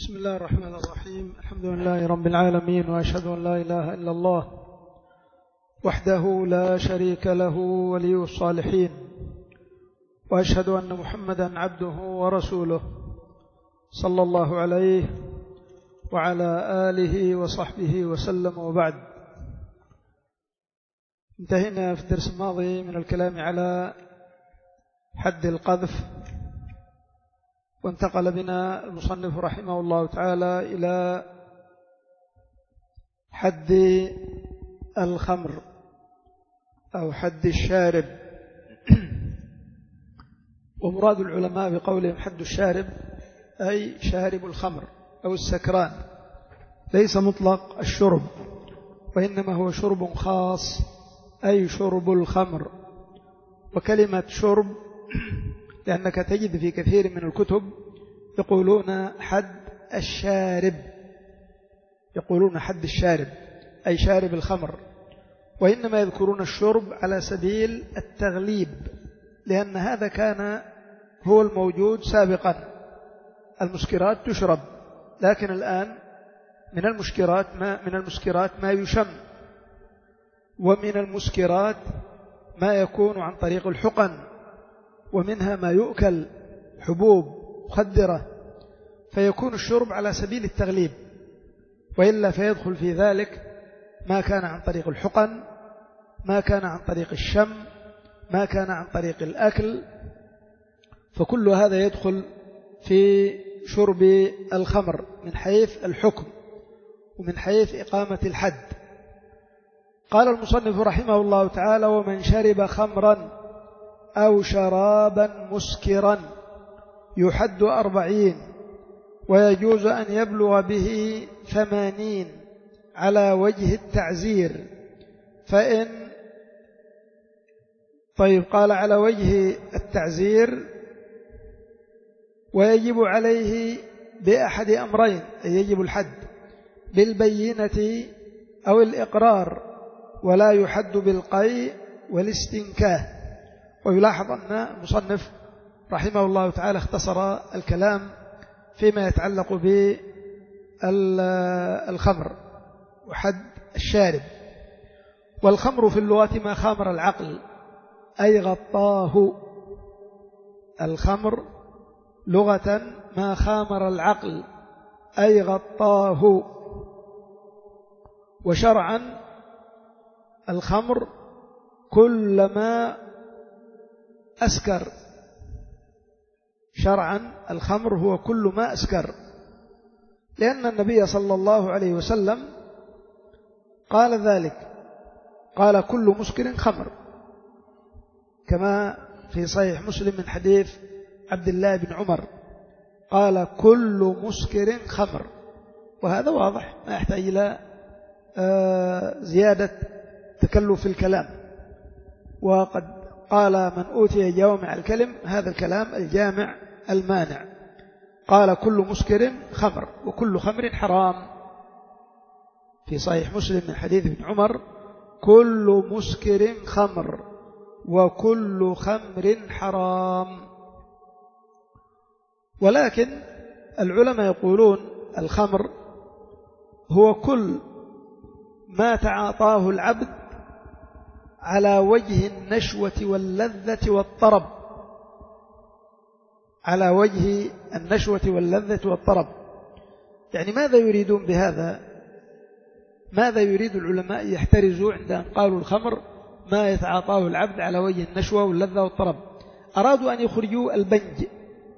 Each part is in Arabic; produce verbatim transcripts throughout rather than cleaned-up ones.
بسم الله الرحمن الرحيم. الحمد لله رب العالمين، وأشهد أن لا إله إلا الله وحده لا شريك له ولي الصالحين، وأشهد أن محمدا عبده ورسوله صلى الله عليه وعلى آله وصحبه وسلم. وبعد، انتهينا في الدرس الماضي من الكلام على حد القذف، وانتقل بنا المصنف رحمه الله تعالى إلى حد الخمر أو حد الشارب. ومراد العلماء بقولهم حد الشارب أي شارب الخمر أو السكران، ليس مطلق الشرب، وإنما هو شرب خاص أي شرب الخمر. وكلمة شرب لأنك تجد في كثير من الكتب يقولون حد الشارب، يقولون حد الشارب أي شارب الخمر، وإنما يذكرون الشرب على سبيل التغليب، لأن هذا كان هو الموجود سابقا. المسكرات تشرب، لكن الآن من المسكرات ما من المسكرات ما يشم، ومن المسكرات ما يكون عن طريق الحقن، ومنها ما يؤكل حبوب مخدرة، فيكون الشرب على سبيل التغليب، وإلا فيدخل في ذلك ما كان عن طريق الحقن، ما كان عن طريق الشم، ما كان عن طريق الأكل، فكل هذا يدخل في شرب الخمر من حيث الحكم ومن حيث إقامة الحد. قال المصنف رحمه الله تعالى: ومن شرب خمرا أو شرابا مسكرا يحد أربعين، ويجوز أن يبلغ به ثمانين على وجه التعزير. فإن طيب قال على وجه التعزير، ويجب عليه بأحد أمرين، أي يجب الحد بالبينة أو الإقرار، ولا يحد بالقيء والاستنكاه. ويلاحظ أن المصنف رحمه الله تعالى اختصر الكلام فيما يتعلق بالخمر وحد الشارب. والخمر في اللغة ما خامر العقل أي غطاه. الخمر لغة ما خامر العقل أي غطاه. وشرعا الخمر كلما أسكر. شرعا الخمر هو كل ما أسكر، لأن النبي صلى الله عليه وسلم قال ذلك، قال: كل مسكر خمر، كما في صحيح مسلم من حديث عبد الله بن عمر قال: كل مسكر خمر. وهذا واضح ما يحتاج إلى زيادة تكلف في الكلام. وقد قال من أوتي جوامع الكلم هذا الكلام الجامع المانع. قال: كل مسكر خمر، وكل خمر حرام. في صحيح مسلم من حديث ابن عمر: كل مسكر خمر وكل خمر حرام. ولكن العلماء يقولون الخمر هو كل ما تعاطاه العبد على وجه النشوة واللذة والطرب، على وجه النشوة واللذة والطرب. يعني ماذا يريدون بهذا؟ ماذا يريد العلماء يحترزوا عند أن قالوا الخمر ما يتعاطاه العبد على وجه النشوة واللذة والطرب؟ أرادوا أن يخرجوا البنج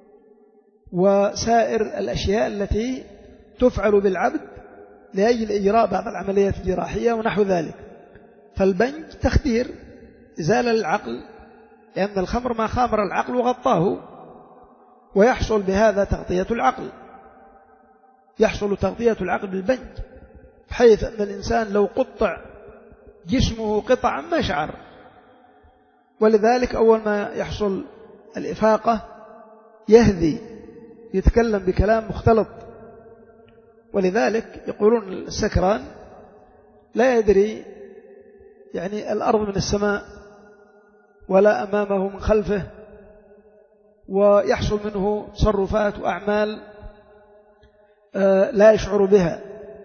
وسائر الأشياء التي تفعل بالعبد لأجل إجراء بعض العمليات الجراحية ونحو ذلك. فالبنج تخدير، إزالة للعقل، لأن الخمر ما خامر العقل وغطاه، ويحصل بهذا تغطية العقل، يحصل تغطية العقل بالبنج، بحيث أن الإنسان لو قطع جسمه قطعا ما شعر. ولذلك أول ما يحصل الإفاقة يهذي، يتكلم بكلام مختلط. ولذلك يقولون السكران لا يدري يعني الأرض من السماء ولا أمامه من خلفه، ويحصل منه تصرفات وأعمال لا يشعر بها،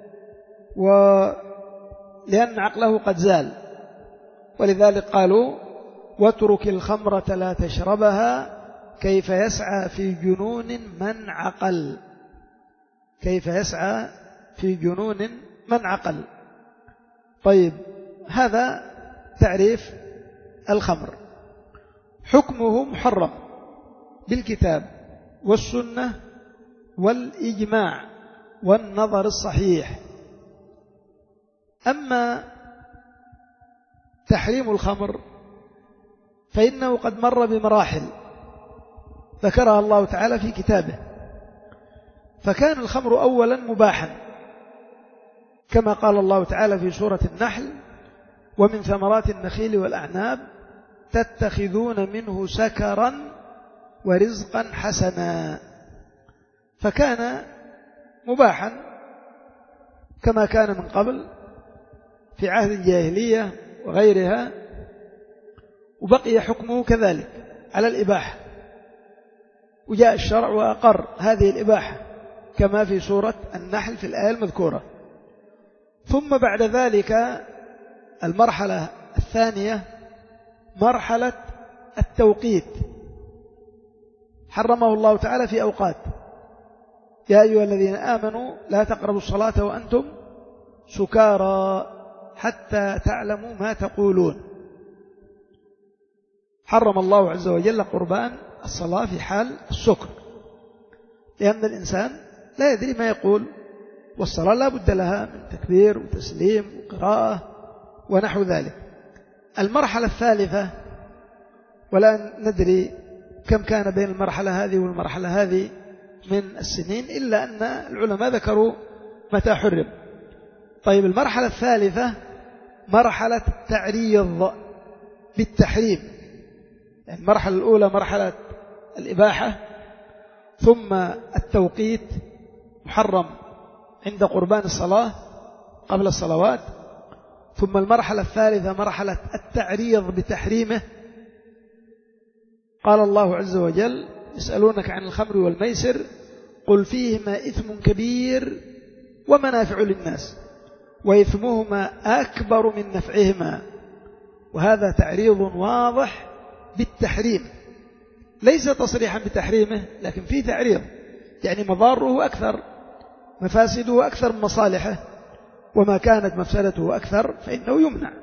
ولأن عقله قد زال، ولذلك قالوا واترك الخمرة لا تشربها كيف يسعى في جنون من عقل، كيف يسعى في جنون من عقل. طيب، هذا تعريف الخمر. حكمه محرم بالكتاب والسنة والإجماع والنظر الصحيح. أما تحريم الخمر فإنه قد مر بمراحل ذكرها الله تعالى في كتابه. فكان الخمر أولا مباحا كما قال الله تعالى في سورة النحل: ومن ثمرات النخيل والأعناب تتخذون منه سكرا ورزقا حسنا. فكان مباحا كما كان من قبل في عهد الجاهلية وغيرها، وبقي حكمه كذلك على الإباحة، وجاء الشرع وأقر هذه الإباحة كما في سورة النحل في الآية المذكورة. ثم بعد ذلك المرحلة الثانية مرحلة التوقيت، حرمه الله تعالى في أوقات: يا أيها الذين آمنوا لا تقربوا الصلاة وأنتم سكارى حتى تعلموا ما تقولون. حرم الله عز وجل قربان الصلاة في حال السكر، لأن الإنسان لا يدري ما يقول، والصلاة لا بد لها من تكبير وتسليم وقراءة ونحو ذلك. المرحلة الثالثة، ولا ندري كم كان بين المرحلة هذه والمرحلة هذه من السنين، إلا أن العلماء ذكروا متى حرم. طيب، المرحلة الثالثة مرحلة التعريض بالتحريم. يعني المرحلة الأولى مرحلة الإباحة، ثم التوقيت محرم عند قربان الصلاة قبل الصلوات، ثم المرحلة الثالثة مرحلة التعريض بتحريمه. قال الله عز وجل: يسألونك عن الخمر والميسر قل فيهما إثم كبير ومنافع للناس وإثمهما أكبر من نفعهما. وهذا تعريض واضح بالتحريم، ليس تصريحا بتحريمه، لكن فيه تعريض، يعني مضاره أكثر، مفاسده أكثر من مصالحه، وما كانت مفسدته أكثر فإنه يمنع.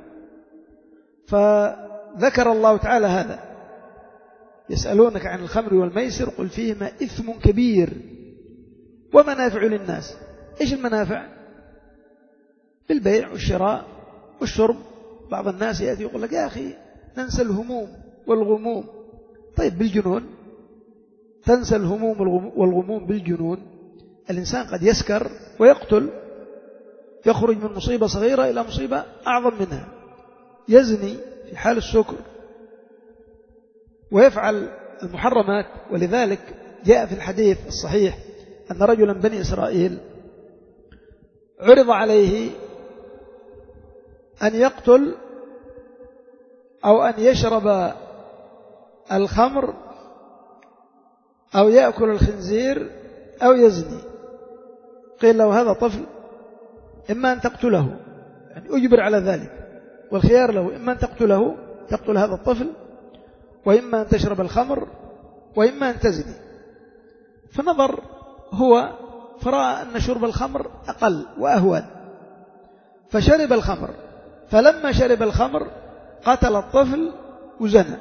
فذكر الله تعالى هذا: يسألونك عن الخمر والميسر قل فيهما إثم كبير ومنافع للناس. إيش المنافع؟ بالبيع والشراء والشرب. بعض الناس يأتي يقول لك: يا أخي ننسى الهموم والغموم. طيب، بالجنون تنسى الهموم والغموم بالجنون؟ الإنسان قد يسكر ويقتل، يخرج من مصيبة صغيرة إلى مصيبة أعظم منها، يزني في حال السكر ويفعل المحرمات. ولذلك جاء في الحديث الصحيح أن رجلا بني إسرائيل عرض عليه أن يقتل أو أن يشرب الخمر أو يأكل الخنزير أو يزني. قيل له: هذا طفل، إما أن تقتله، يعني أجبر على ذلك، والخيار له: إما أن تقتله، تقتل هذا الطفل، وإما أن تشرب الخمر، وإما أن تزني. فنظر هو فرأى أن شرب الخمر أقل وأهون، فشرب الخمر. فلما شرب الخمر قتل الطفل وزنى،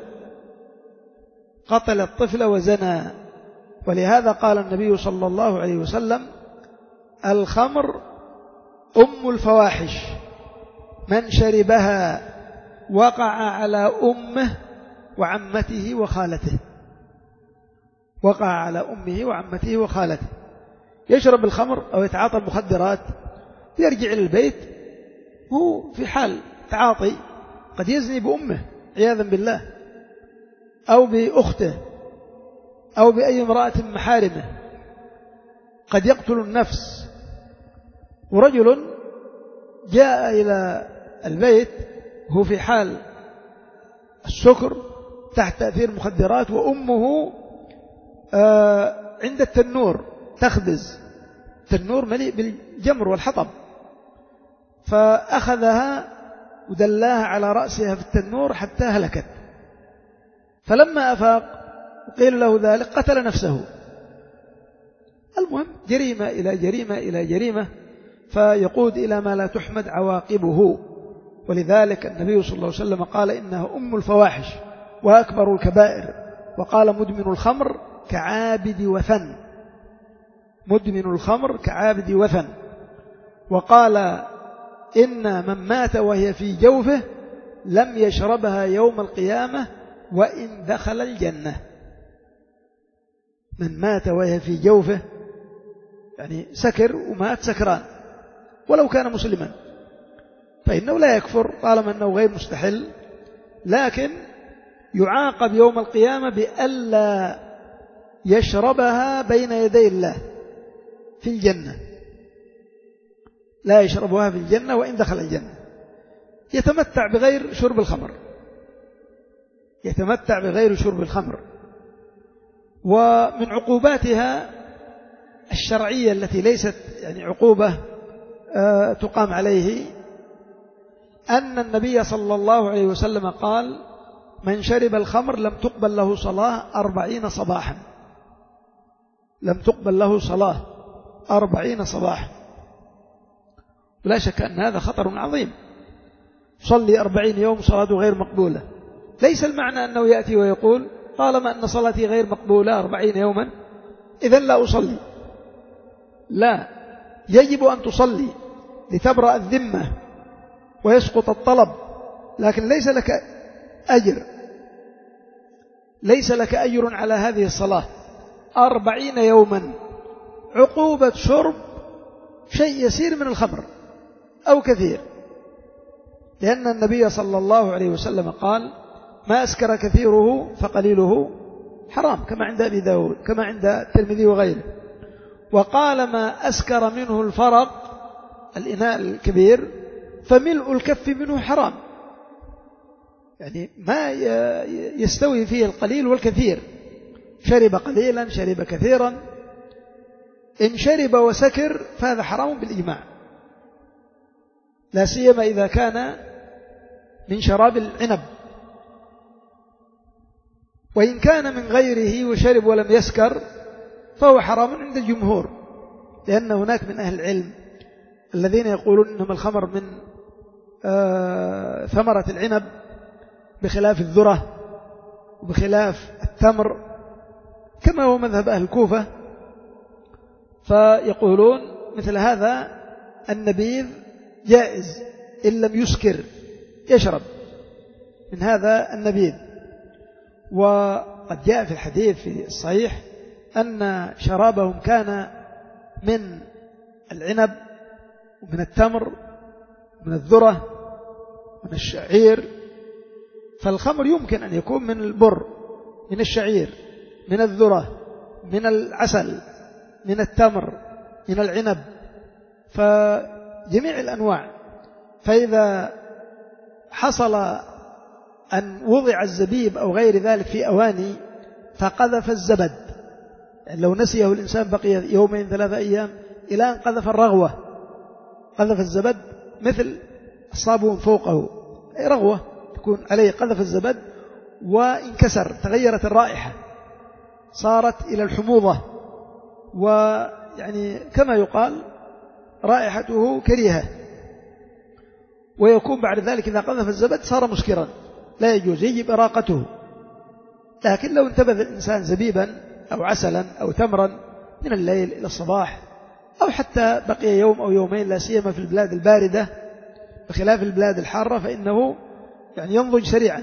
قتل الطفل وزنى. ولهذا قال النبي صلى الله عليه وسلم: الخمر أم الفواحش، من شربها وقع على أمه وعمته وخالته. وقع على أمه وعمته وخالته. يشرب الخمر أو يتعاطى المخدرات، يرجع إلى البيت هو في حال تعاطي، قد يزني بأمه عياذا بالله، أو بأخته، أو بأي امرأة من محارمه، قد يقتل النفس. ورجل جاء إلى البيت هو في حال السكر تحت تأثير مخدرات، وأمه عند التنور تخبز، التنور مليء بالجمر والحطب، فأخذها ودلاها على رأسها في التنور حتى هلكت. فلما أفاق وقيل له ذلك قتل نفسه. المهم جريمة إلى جريمة إلى جريمة، فيقود إلى ما لا تحمد عواقبه. ولذلك النبي صلى الله عليه وسلم قال إنها أم الفواحش وأكبر الكبائر، وقال مدمن الخمر كعابد وثن، مدمن الخمر كعابد وثن. وقال إن من مات وهي في جوفه لم يشربها يوم القيامة وإن دخل الجنة. من مات وهي في جوفه يعني سكر ومات سكران ولو كان مسلما فإنه لا يكفر طالما أنه غير مستحل، لكن يعاقب يوم القيامة بألا يشربها بين يدي الله في الجنة، لا يشربها في الجنة وإن دخل الجنة. يتمتع بغير شرب الخمر، يتمتع بغير شرب الخمر. ومن عقوباتها الشرعية التي ليست يعني عقوبة آه تقام عليه أن النبي صلى الله عليه وسلم قال من شرب الخمر لم تقبل له صلاة أربعين صباحا، لم تقبل له صلاة أربعين صباحا. ولا شك أن هذا خطر عظيم، صلي أربعين يوم صلاته غير مقبولة. ليس المعنى أنه يأتي ويقول طالما أن صلاتي غير مقبولة أربعين يوما إذن لا أصلي، لا، يجب أن تصلي لتبرأ الذمة ويسقط الطلب، لكن ليس لك أجر، ليس لك أجر على هذه الصلاة. أربعين يوما عقوبة شرب شيء يسير من الخمر أو كثير، لأن النبي صلى الله عليه وسلم قال ما أسكر كثيره فقليله حرام، كما عند أبي داود كما عند الترمذي وغيره. وقال ما أسكر منه الفرق الإناء الكبير فملء الكف منه حرام، يعني ما يستوي فيه القليل والكثير، شرب قليلا شرب كثيرا، إن شرب وسكر فهذا حرام بالإجماع، لا سيما إذا كان من شراب العنب. وإن كان من غيره وشرب ولم يسكر فهو حرام عند الجمهور، لأن هناك من أهل العلم الذين يقولون إنما الخمر من آه ثمرة العنب بخلاف الذرة وبخلاف التمر كما هو مذهب أهل الكوفة، فيقولون مثل هذا النبيذ جائز إن لم يسكر يشرب من هذا النبيذ. وقد جاء في الحديث في الصحيح أن شرابهم كان من العنب ومن التمر ومن الذرة ومن الشعير، فالخمر يمكن أن يكون من البر، من الشعير، من الذرة، من العسل، من التمر، من العنب، فجميع الأنواع. فإذا حصل أن وضع الزبيب أو غير ذلك في أواني فقذف الزبد، يعني لو نسيه الإنسان بقي يومين ثلاثة أيام إلى أن قذف الرغوة، قذف الزبد مثل الصابون فوقه أي رغوة تكون عليه، قذف الزبد وانكسر، تغيرت الرائحة صارت إلى الحموضة، ويعني كما يقال رائحته كريهة، ويكون بعد ذلك إذا قذف الزبد صار مسكرا لا يجوز، يجب إراقته. لكن لو انتبذ الإنسان زبيبا أو عسلا أو تمرا من الليل إلى الصباح أو حتى بقي يوم أو يومين، لا سيما في البلاد الباردة بخلاف البلاد الحارة، فإنه يعني ينضج سريعا،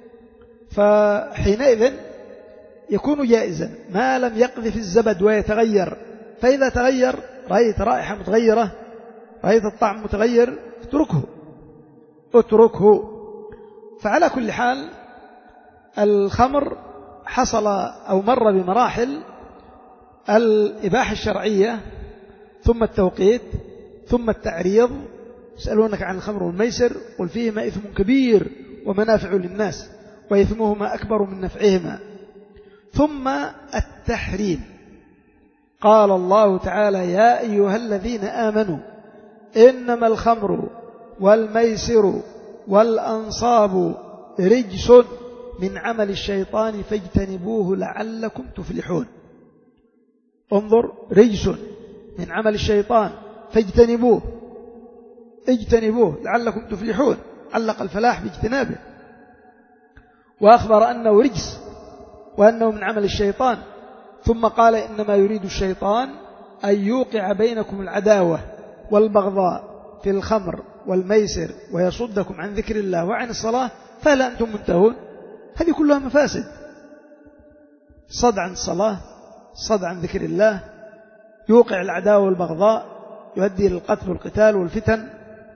فحينئذ يكون جائزا ما لم يقذف الزبد ويتغير. فإذا تغير رأيت رائحة متغيرة، رأيت الطعم متغير، اتركه اتركه. فعلى كل حال الخمر حصل أو مر بمراحل الإباحة الشرعية ثم التوقيت ثم التعريض. يسألونك عن الخمر والميسر قل فيهما إثم كبير ومنافع للناس وإثمهما أكبر من نفعهما، ثم التحريم. قال الله تعالى: يا أيها الذين آمنوا إنما الخمر والميسر والأنصاب رجس من عمل الشيطان فاجتنبوه لعلكم تفلحون. انظر، رجس من عمل الشيطان فاجتنبوه، اجتنبوه لعلكم تفلحون، علق الفلاح باجتنابه، وأخبر أنه رجس وأنه من عمل الشيطان، ثم قال: إنما يريد الشيطان أن يوقع بينكم العداوة والبغضاء في الخمر والميسر ويصدكم عن ذكر الله وعن الصلاة فهل أنتم منتهون؟ هذه كلها مفاسد: صد عن الصلاة، صد عن ذكر الله، يوقع العداوة والبغضاء، يؤدي إلى القتل والقتال والفتن،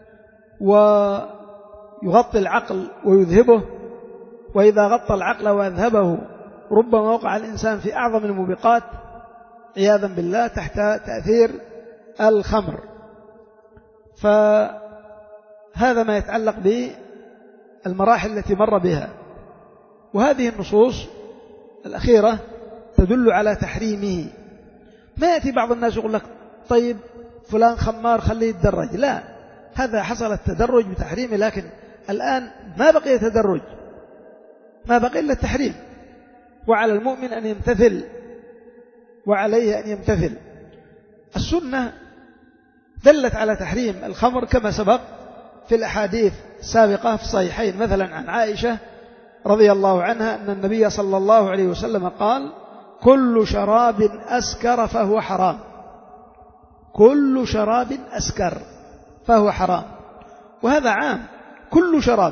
ويغطي العقل ويذهبه، وإذا غطى العقل وأذهبه ربما وقع الإنسان في أعظم الموبقات عياذا بالله تحت تأثير الخمر. فهذا ما يتعلق بالمراحل التي مر بها، وهذه النصوص الأخيرة تدل على تحريمه. ما يأتي بعض الناس يقول لك: طيب فلان خمار خليه يتدرج. لا، هذا حصل التدرج بتحريمه، لكن الآن ما بقي تدرج، ما بقي إلا التحريم، وعلى المؤمن أن يمتثل، وعليه أن يمتثل. السنة دلت على تحريم الخمر كما سبق في الأحاديث السابقة في الصحيحين، مثلا عن عائشة رضي الله عنها أن النبي صلى الله عليه وسلم قال: كل شراب أسكر فهو حرام، كل شراب أسكر فهو حرام. وهذا عام، كل شراب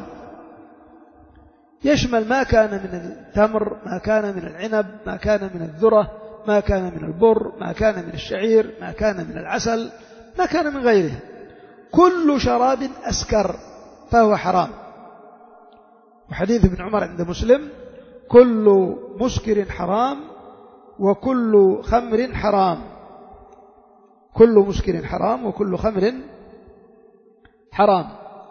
يشمل ما كان من التمر، ما كان من العنب، ما كان من الذرة، ما كان من البر، ما كان من الشعير، ما كان من العسل، ما كان من غيره. كل شراب أسكر فهو حرام. وحديث ابن عمر عند مسلم: كل مسكر حرام وكل خمر حرام، كل مسكر حرام وكل خمر حرام.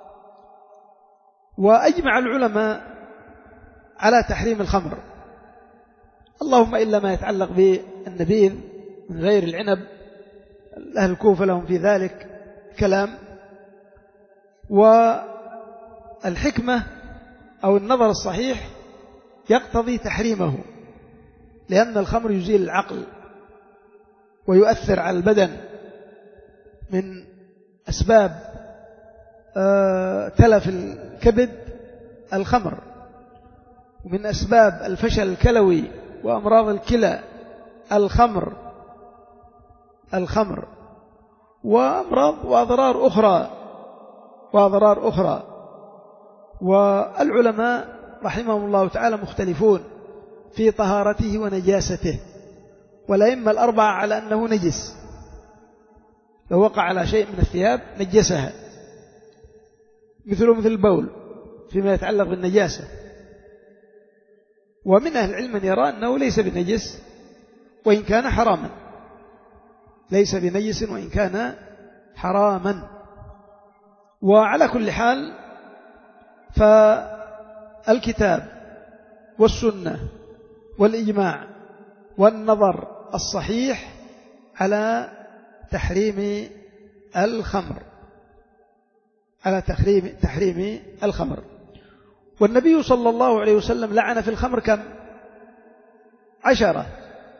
وأجمع العلماء على تحريم الخمر، اللهم إلا ما يتعلق بالنبيذ من غير العنب، أهل الكوفة لهم في ذلك كلام. والحكمة أو النظر الصحيح يقتضي تحريمه، لأن الخمر يزيل العقل ويؤثر على البدن، من أسباب تلف الكبد الخمر، ومن أسباب الفشل الكلوي وأمراض الكلى الخمر الخمر وأمراض وأضرار أخرى وأضرار أخرى. والعلماء رحمهم الله تعالى مختلفون في طهارته ونجاسته، والأئمة الأربعة على أنه نجس، لو وقع على شيء من الثياب نجسها، مثل مثل البول فيما يتعلق بالنجاسة. ومن أهل العلم من يرى أنه ليس بنجس وإن كان حراما، ليس بنجس وإن كان حراما. وعلى كل حال فالكتاب والسنة والإجماع والنظر الصحيح على تحريم الخمر، على تحريم تحريم الخمر. والنبي صلى الله عليه وسلم لعن في الخمر كم؟ عشرة،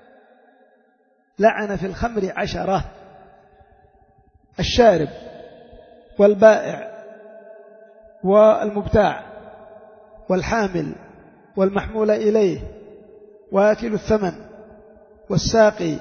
لعن في الخمر عشرة: الشارب والبائع والمبتاع والحامل والمحمول إليه وآكل الثمن والساقي،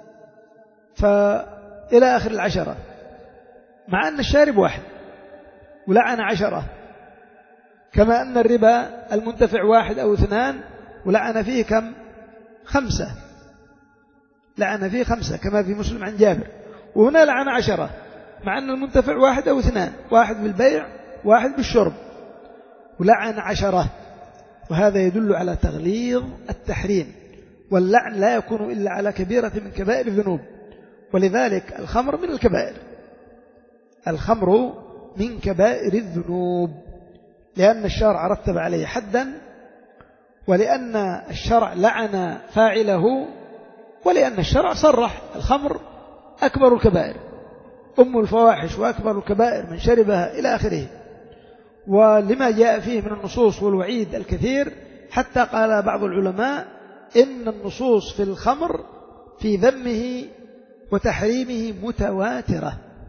فإلى آخر العشرة، مع أن الشارب واحد ولعن عشرة، كما أن الربا المنتفع واحد أو اثنان ولعن فيه كم؟ خمسة، لعن فيه خمسة كما في مسلم عن جابر. وهنا لعن عشرة مع أن المنتفع واحد أو اثنان، واحد بالبيع واحد بالشرب، ولعن عشرة. وهذا يدل على تغليظ التحريم، واللعن لا يكون إلا على كبيرة من كبائر الذنوب، ولذلك الخمر من الكبائر، الخمر من كبائر الذنوب، لأن الشرع رتب عليه حدا، ولأن الشرع لعن فاعله ولأن الشرع صرح الخمر أكبر الكبائر، أم الفواحش وأكبر الكبائر من شربها إلى آخره، ولما جاء فيه من النصوص والوعيد الكثير، حتى قال بعض العلماء إن النصوص في الخمر في ذمه وتحريمه متواترة.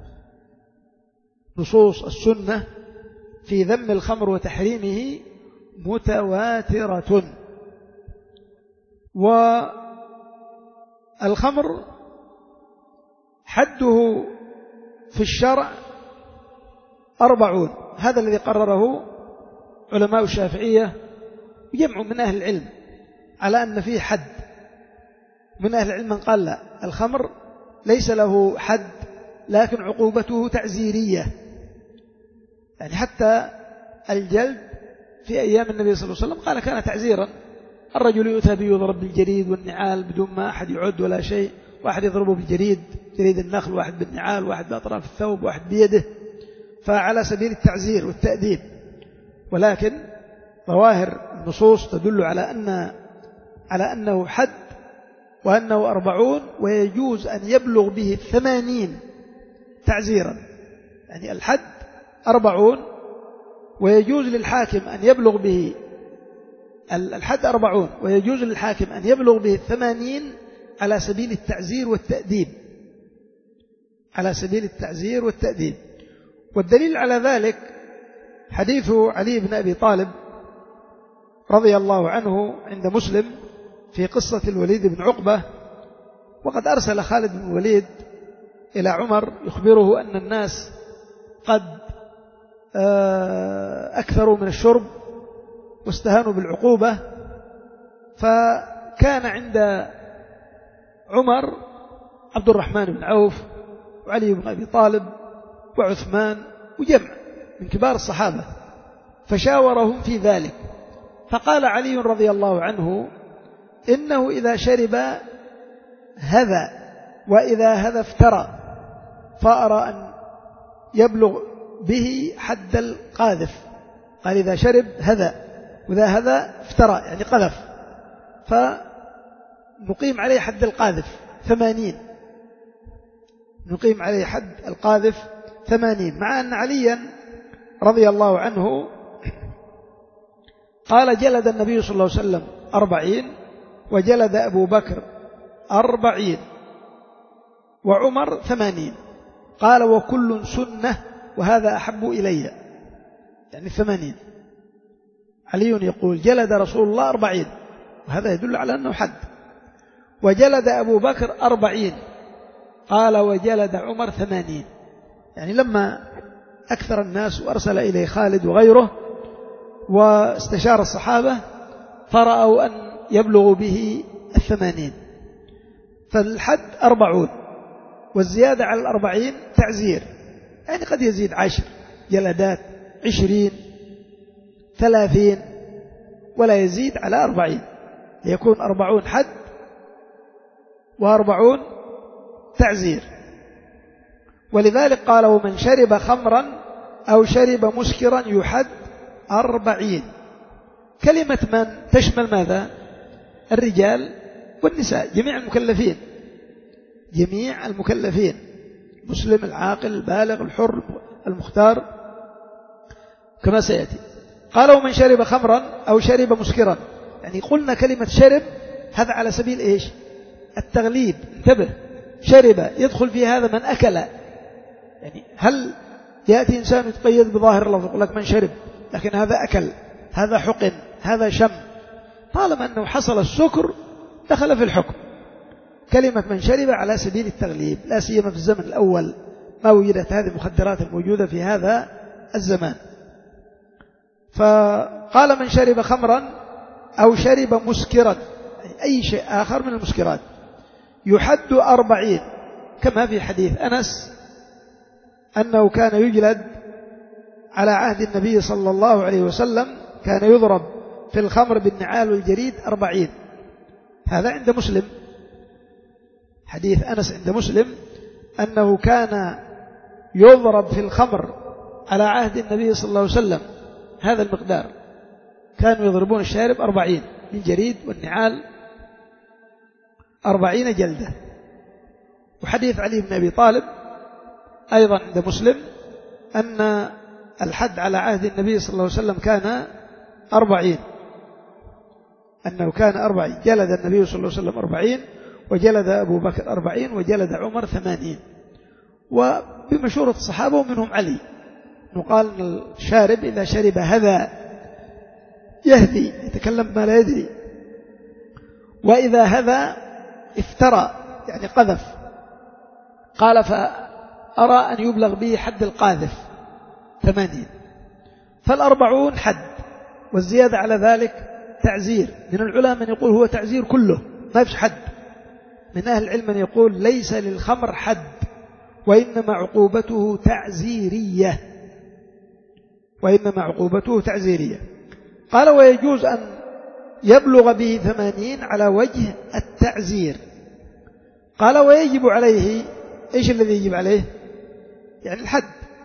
نصوص السنة في ذم الخمر وتحريمه متواترة. والخمر حده في الشرع أربعون، هذا الذي قرره علماء الشافعية وجمع من أهل العلم على أن فيه حد. من أهل العلم من قال لا، الخمر ليس له حد لكن عقوبته تعزيرية، يعني حتى الجلد في أيام النبي صلى الله عليه وسلم قال كان تعزيرا، الرجل يؤتى به يضرب بالجريد والنعال بدون ما أحد يعد ولا شيء، واحد يضربه بالجريد جريد النخل، واحد بالنعال، واحد بأطراف الثوب، واحد بيده، فعلى سبيل التعزير والتأديب. ولكن ظواهر النصوص تدل على أن على أنه حد وأنه أربعون، ويجوز أن يبلغ به الثمانين تعزيرا، يعني الحد أربعون ويجوز للحاكم أن يبلغ به الحد أربعون ويجوز للحاكم أن يبلغ به الثمانين على سبيل التعزير والتأديب، على سبيل التعزير والتأديب. والدليل على ذلك حديث علي بن أبي طالب رضي الله عنه عند مسلم في قصة الوليد بن عقبة، وقد أرسل خالد بن الوليد إلى عمر يخبره أن الناس قد أكثروا من الشرب واستهانوا بالعقوبة، فكان عند عمر عبد الرحمن بن عوف وعلي بن أبي طالب وعثمان وجمع من كبار الصحابة، فشاورهم في ذلك، فقال علي رضي الله عنه إنه إذا شرب هذا وإذا هذا افترى، فأرى أن يبلغ به حد القاذف. قال إذا شرب هذا وإذا هذا افترى يعني قذف، فنقيم عليه حد القاذف ثمانين، نقيم عليه حد القاذف ثمانين، مع أن عليا رضي الله عنه قال جلد النبي صلى الله عليه وسلم أربعين، وجلد أبو بكر أربعين، وعمر ثمانين. قال وكل سنة وهذا أحب إلي، يعني ثمانين. علي يقول جلد رسول الله أربعين، وهذا يدل على أنه حد، وجلد أبو بكر أربعين، قال وجلد عمر ثمانين. يعني لما أكثر الناس وأرسل إليه خالد وغيره واستشار الصحابة فرأوا أن يبلغ به الثمانين، فالحد أربعون، والزيادة على الأربعين تعزير، يعني قد يزيد عشر جلدات، عشرين، ثلاثين، ولا يزيد على أربعين، يكون أربعون حد وأربعون تعزير. ولذلك قال ومن شرب خمرا أو شرب مسكرا يحد أربعين. كلمة من تشمل ماذا؟ الرجال والنساء، جميع المكلفين، جميع المكلفين، مسلم العاقل البالغ الحر المختار كما سيأتي. قال ومن شرب خمرا أو شرب مسكرا، يعني قلنا كلمة شرب هذا على سبيل إيش؟ التغليب، انتبه، شرب يدخل في هذا من أكل، يعني هل يأتي إنسان يتقيد بظاهر اللفظ يقول لك من شرب، لكن هذا أكل، هذا حقن، هذا شم، طالما أنه حصل السكر دخل في الحكم. كلمة من شرب على سبيل التغليب، لا سيما في الزمن الأول ما وجدت هذه المخدرات الموجودة في هذا الزمان. فقال من شرب خمرا أو شرب مسكرا، أي شيء آخر من المسكرات، يحد أربعين، كما في حديث أنس أنه كان يجلد على عهد النبي صلى الله عليه وسلم، كان يضرب في الخمر بالنعال والجريد أربعين. هذا عند مسلم، حديث أنس عند مسلم أنه كان يضرب في الخمر على عهد النبي صلى الله عليه وسلم هذا المقدار، كانوا يضربون الشارب أربعين بالجريد والنعال أربعين جلدة. وحديث علي بن أبي طالب أيضا عند مسلم أن الحد على عهد النبي صلى الله عليه وسلم كان أربعين، أنه كان أربعين، جلد النبي صلى الله عليه وسلم أربعين، وجلد أبو بكر أربعين، وجلد عمر ثمانين. وبمشورة الصحابة ومنهم علي نقال أن الشارب إذا شرب هذا يهدي، يتكلم ما لا يدري، وإذا هذا افترى يعني قذف. قال فأرى أن يبلغ به حد القاذف ثمانين، فالأربعون حد، والزيادة على ذلك تعزير. من العلماء من يقول هو تعزير كله ما فيش حد، من أهل العلم من يقول ليس للخمر حد وإنما عقوبته تعزيرية، وإنما عقوبته تعزيرية. قال ويجوز أن يبلغ به ثمانين على وجه التعزير. قال ويجب عليه، إيش الذي يجب عليه؟ يعني الحد،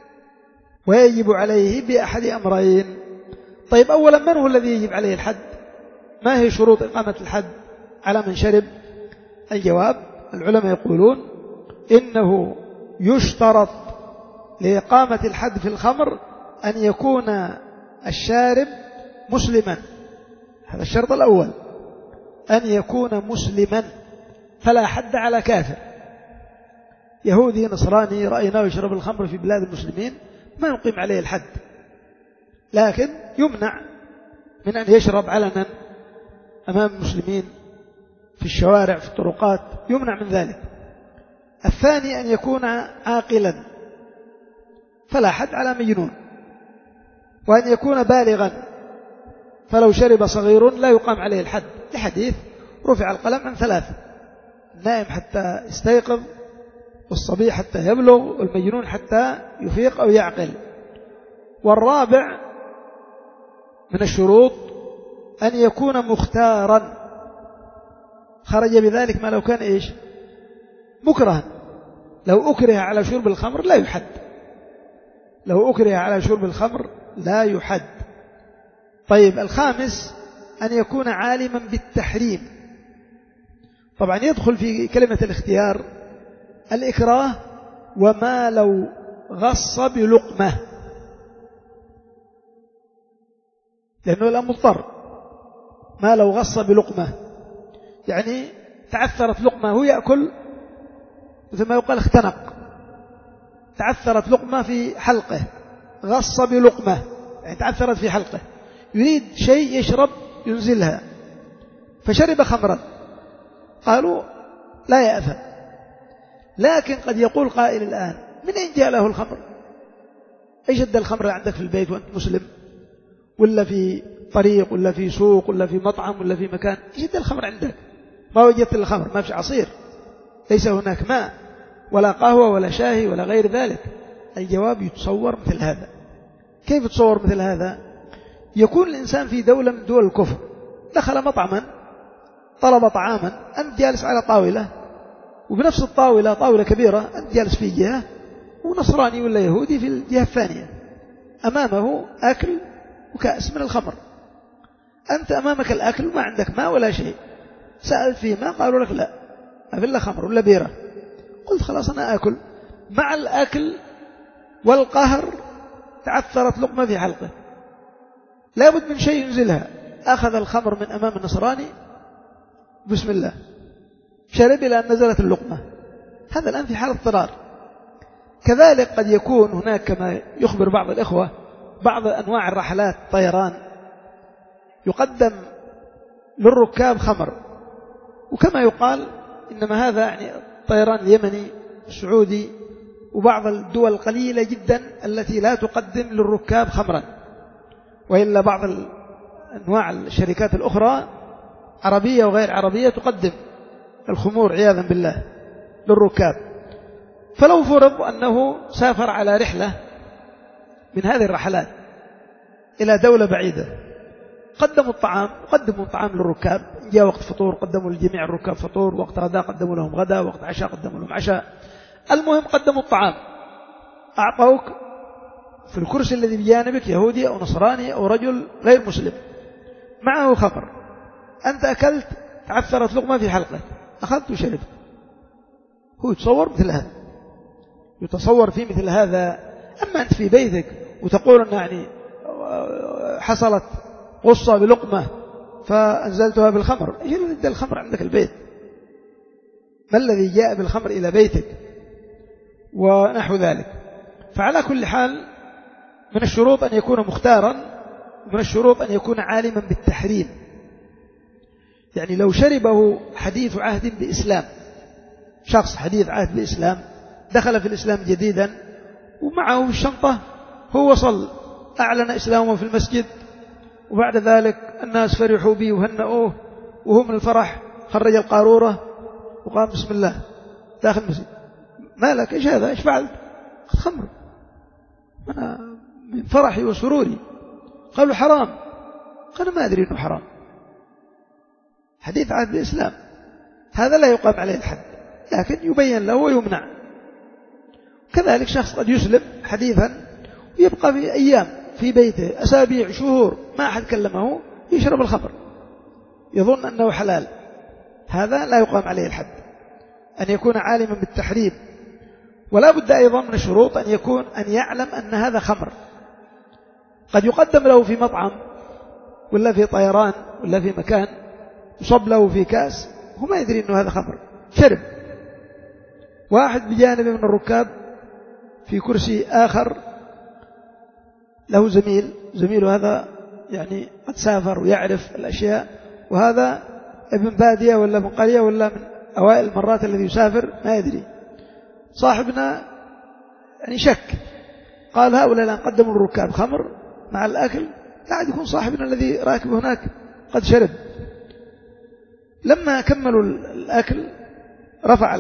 ويجب عليه بأحد أمرين. طيب أولا من هو الذي يجب عليه الحد؟ ما هي شروط إقامة الحد على من شرب؟ الجواب العلماء يقولون إنه يشترط لإقامة الحد في الخمر أن يكون الشارب مسلما، هذا الشرط الأول، أن يكون مسلما، فلا حد على كافر يهودي نصراني رأيناه يشرب الخمر في بلاد المسلمين ما نقيم عليه الحد، لكن يمنع من أن يشرب علنا أمام المسلمين في الشوارع في الطرقات، يمنع من ذلك. الثاني أن يكون عاقلا، فلا حد على مجنون، وأن يكون بالغا، فلو شرب صغير لا يقام عليه الحد، لحديث رفع القلم عن ثلاثة: النائم حتى يستيقظ، والصبي حتى يبلغ، والمجنون حتى يفيق أو يعقل. والرابع من الشروط أن يكون مختارا، خرج بذلك ما لو كان إيش؟ مكرها، لو أكره على شرب الخمر لا يحد، لو أكره على شرب الخمر لا يحد. طيب الخامس أن يكون عالما بالتحريم. طبعا يدخل في كلمة الاختيار الإكراه، وما لو غص بلقمة، لأنه الآن مضطر. ما لو غص بلقمة يعني تعثرت لقمة هو يأكل، مثل ما يقال اختنق، تعثرت لقمة في حلقه، غص بلقمة يعني تعثرت في حلقه، يريد شيء يشرب ينزلها، فشرب خمرا، قالوا لا يأثم. لكن قد يقول قائل الآن: من أين جاء له الخمر؟ ايش ادى الخمر عندك في البيت وأنت مسلم، ولا في طريق، ولا في سوق، ولا في مطعم، ولا في مكان؟ ايش ادى الخمر عندك؟ ما وجدت الخمر، ما في عصير، ليس هناك ماء ولا قهوة ولا شاهي ولا غير ذلك. الجواب يتصور مثل هذا. كيف يتصور مثل هذا؟ يكون الإنسان في دولة من دول الكفر، دخل مطعما، طلب طعاما، أنت جالس على طاولة، وبنفس الطاولة طاولة كبيرة، أنت جالس في جهة ونصراني ولا يهودي في الجهة الثانية، أمامه أكل وكأس من الخمر، أنت أمامك الأكل وما عندك ماء ولا شيء، سألت فيه ما، قالوا لك لا، ما في إلا خمر ولا بيرة. قلت خلاص أنا أكل. مع الأكل والقهر تعثرت لقمة في حلقه، لابد من شيء ينزلها، أخذ الخمر من أمام النصراني، بسم الله، شرب إلى أن نزلت اللقمة. هذا الآن في حالة اضطرار. كذلك قد يكون هناك كما يخبر بعض الإخوة بعض أنواع الرحلات طيران يقدم للركاب خمر، وكما يقال إنما هذا يعني الطيران اليمني السعودي وبعض الدول القليلة جدا التي لا تقدم للركاب خمرا، وإلا بعض أنواع الشركات الأخرى عربية وغير عربية تقدم الخمور عياذا بالله للركاب. فلو فرض أنه سافر على رحلة من هذه الرحلات إلى دولة بعيدة، قدموا الطعام، قدموا الطعام للركاب، جاء وقت فطور قدموا لجميع الركاب فطور، وقت غداء قدموا لهم غداء، وقت عشاء قدموا لهم عشاء، المهم قدموا الطعام، أعطوك في الكرسي الذي بجانبك يهودي أو نصراني أو رجل غير مسلم معه خمر، أنت أكلت، تعثرت لقمة في حلقك، أخذت وشربت. هو يتصور مثل هذا، يتصور في مثل هذا. أما أنت في بيتك وتقول أن يعني حصلت قصة بلقمة فأنزلتها بالخمر، إيش اللي ادى الخمر عندك البيت؟ ما الذي جاء بالخمر إلى بيتك ونحو ذلك؟ فعلى كل حال من الشروط أن يكون مختارا، ومن الشروط أن يكون عالما بالتحريم. يعني لو شربه حديث عهد بإسلام، شخص حديث عهد بإسلام دخل في الإسلام جديدا ومعه الشنطة، هو وصل أعلن إسلامه في المسجد، وبعد ذلك الناس فرحوا به وهنأوه، وهو من الفرح خرج القارورة وقام بسم الله داخل المسجد. ما لك؟ إيش هذا؟ إيش فعلت؟ خمر. أنا من فرحي وسروري. قالوا حرام. قال ما أدري أنه حرام، حديث عهد الإسلام، هذا لا يقام عليه الحد، لكن يبين له ويمنع. كذلك شخص قد يسلم حديثا ويبقى في أيام في بيته، أسابيع، شهور، ما أحد كلمه، يشرب الخمر يظن أنه حلال، هذا لا يقام عليه الحد. أن يكون عالما بالتحريم. ولا بد أيضا من الشروط أن يكون أن يعلم أن هذا خمر. قد يقدم له في مطعم ولا في طيران ولا في مكان، يصب له في كاس، هو ما يدري أنه هذا خمر، شرب. واحد بجانب من الركاب في كرسي آخر له زميل، زميله هذا يعني قد سافر ويعرف الأشياء، وهذا ابن بادية ولا من قرية ولا من أوائل المرات الذي يسافر، ما يدري. صاحبنا يعني شك، قال هؤلاء الآن قدموا الركاب خمر مع الأكل، لا يكون صاحبنا الذي راكب هناك قد شرب. لما كملوا الأكل رفع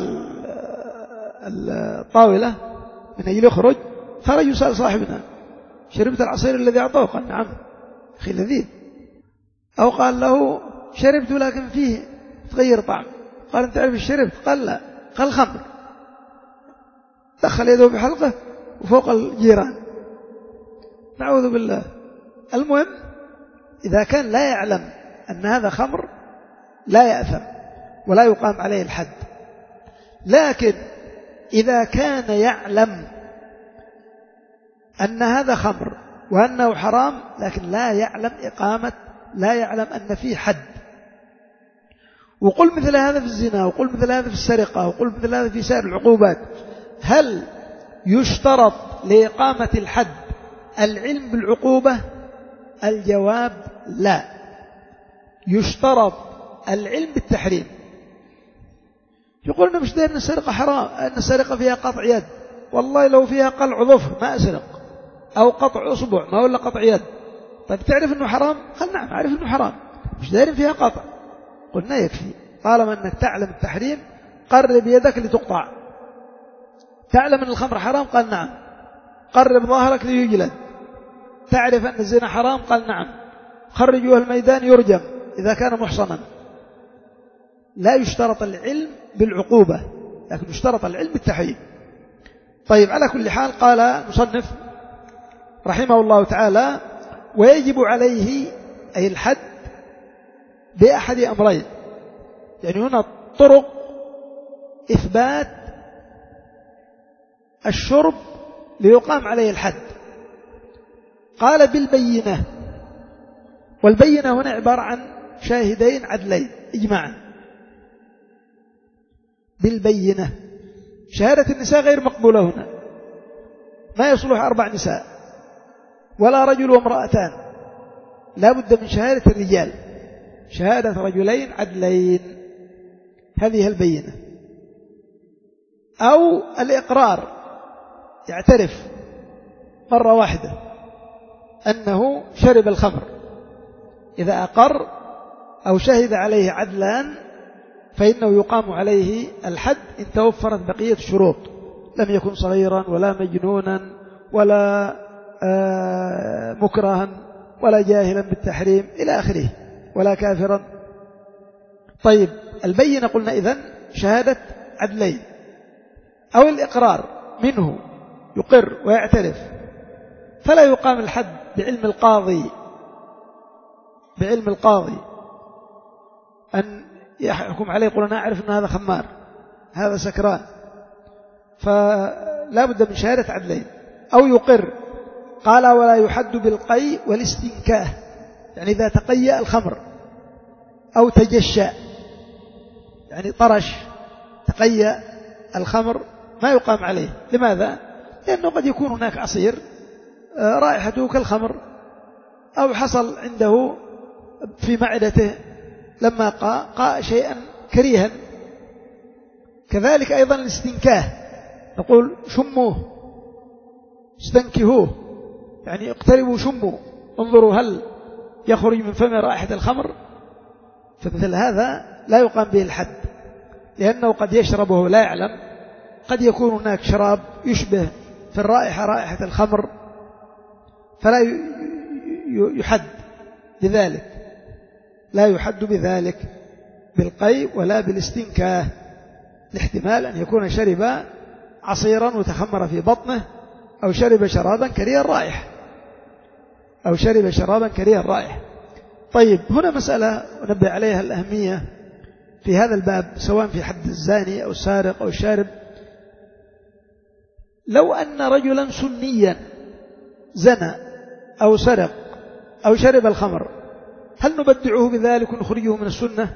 الطاولة من أجل يخرج، خرج وسأل صاحبنا شربت العصير الذي أعطوه؟ قال نعم. أخي لذيذ. أو قال له شربت لكن فيه تغير طعم. قال أنت تعرف الشربت؟ قال لا. قال خمر. دخل يده بحلقه وفوق الجيران، نعوذ بالله. المهم إذا كان لا يعلم أن هذا خمر لا يأثم ولا يقام عليه الحد. لكن إذا كان يعلم أن هذا خمر وأنه حرام، لكن لا يعلم إقامة، لا يعلم أن فيه حد، وقل مثل هذا في الزنا، وقل مثل هذا في السرقة، وقل مثل هذا في سائر العقوبات، هل يشترط لإقامة الحد العلم بالعقوبة؟ الجواب لا، يشترط العلم بالتحريم. يقولون مش داير أن السرقة حرام، أن السرقة فيها قطع يد، والله لو فيها قلع ظفر ما أسرق، أو قطع أصبع ما ولا قطع يد. طيب تعرف أنه حرام؟ قال نعم أعرف أنه حرام، مش داير فيها قطع. قلنا يكفي طالما أنك تعلم التحريم، قرب يدك لتقطع. تعلم أن الخمر حرام؟ قال نعم. قرب ظهرك ليجلد. تعرف أن الزنا حرام؟ قال نعم. خرجوه الميدان يرجم إذا كان محصنا. لا يشترط العلم بالعقوبة، لكن يشترط العلم بالتحريم. طيب على كل حال قال مصنف رحمه الله تعالى: ويجب عليه أي الحد بأحد أمرين. يعني هنا طرق إثبات الشرب ليقام عليه الحد. قال بالبينة، والبينة هنا عبارة عن شاهدين عدلين إجماعا. بالبينة شهادة النساء غير مقبولة هنا، ما يصلح أربع نساء ولا رجل وامرأتان، لا بد من شهادة الرجال، شهادة رجلين عدلين، هذه البينة. أو الإقرار، يعترف مرة واحدة أنه شرب الخمر. إذا أقر أو شهد عليه عدلان فإنه يقام عليه الحد إن توفرت بقية الشروط، لم يكن صغيرا ولا مجنونا ولا مكرها ولا جاهلا بالتحريم إلى آخره ولا كافرا. طيب البينة قلنا إذن شهادة عدلين، أو الإقرار منه يقر ويعترف، فلا يقام الحد بعلم القاضي بعلم القاضي أن يحكم عليه يقول أنا أعرف أن هذا خمار، هذا سكران، فلا بد من شهادة عدلين. أو يقر، قال ولا يحد بالقي والاستنكاه، يعني إذا تقيأ الخمر أو تجشى، يعني طرش تقيأ الخمر ما يقام عليه. لماذا؟ لأنه قد يكون هناك عصير رائحته كالخمر، أو حصل عنده في معدته لما قاء قاء شيئا كريها. كذلك أيضا الاستنكاه، نقول شموه، استنكهوه، يعني اقتربوا شموا، انظروا هل يخرج من فم رائحة الخمر. فمثل هذا لا يقام به الحد، لأنه قد يشربه لا يعلم، قد يكون هناك شراب يشبه في الرائحة رائحة الخمر، فلا يحد بذلك، لا يحد بذلك بالقي ولا بالاستنكاه، لاحتمال أن يكون شرب عصيرا وتخمر في بطنه، أو شرب شرابا كريه الرائحة، أو شرب شرابا كريه الرائحة. طيب، هنا مسألة أنبه عليها الأهمية في هذا الباب، سواء في حد الزاني أو السارق أو الشارب. لو أن رجلا سنيا زنى أو سرق أو شرب الخمر، هل نبدعه بذلك ونخرجه من السنة؟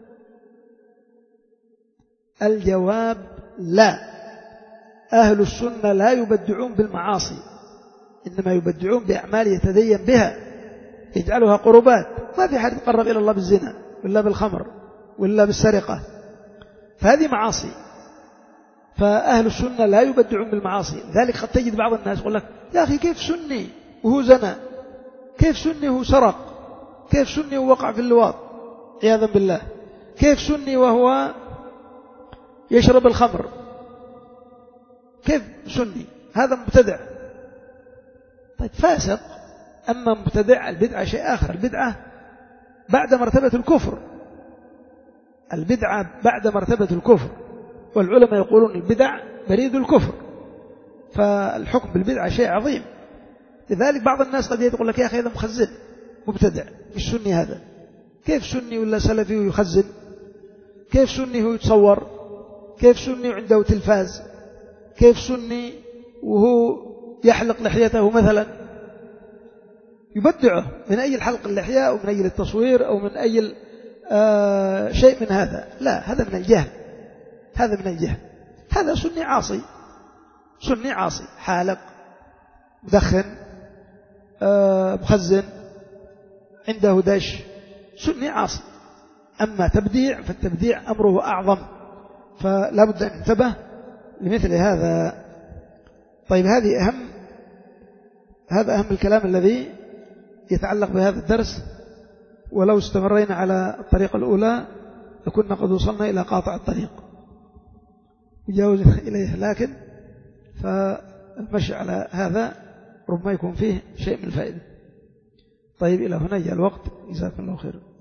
الجواب لا. أهل السنة لا يبدعون بالمعاصي، إنما يبدعون بأعمال يتدين بها، يجعلها قربات. ما في حد يقرب إلى الله بالزنا ولا بالخمر ولا بالسرقة، فهذه معاصي. فأهل السنة لا يبدعون بالمعاصي. ذلك قد تجد بعض الناس يقول لك يا أخي كيف سني وهو زنا، كيف سني وهو سرق، كيف سني وهو وقع في اللواط عياذا بالله، كيف سني وهو يشرب الخمر، كيف سني؟ هذا مبتدع. طيب فاسق. أما مبتدع البدعة شيء آخر، البدعة بعد مرتبة الكفر، البدعة بعد مرتبة الكفر، والعلماء يقولون البدع بريد الكفر، فالحكم بالبدعة شيء عظيم. لذلك بعض الناس قد يقول لك يا أخي هذا مخزن مبتدع، مش سني هذا، كيف سني ولا سلفي ويخزن، كيف سني هو يتصور، كيف سني وعنده تلفاز، كيف سني وهو يحلق لحيته مثلا، يبدعه من أي الحلق اللحية أو من أي التصوير أو من أي آه شيء من هذا. لا، هذا من الجهل، هذا من الجهل. هذا سني عاصي، سني عاصي، حالق، مدخن، آه مخزن، عنده دش، سني عاصي. أما تبديع فالتبديع أمره أعظم، فلا بد أن ننتبه لمثل هذا. طيب، هذه أهم هذا أهم الكلام الذي يتعلق بهذا الدرس. ولو استمرينا على الطريقة الأولى لكنا قد وصلنا إلى قاطع الطريق وجاوزنا إليه، لكن فالمشي على هذا ربما يكون فيه شيء من الفائدة. طيب، إلى هنا جاء الوقت، جزاكم الله خير.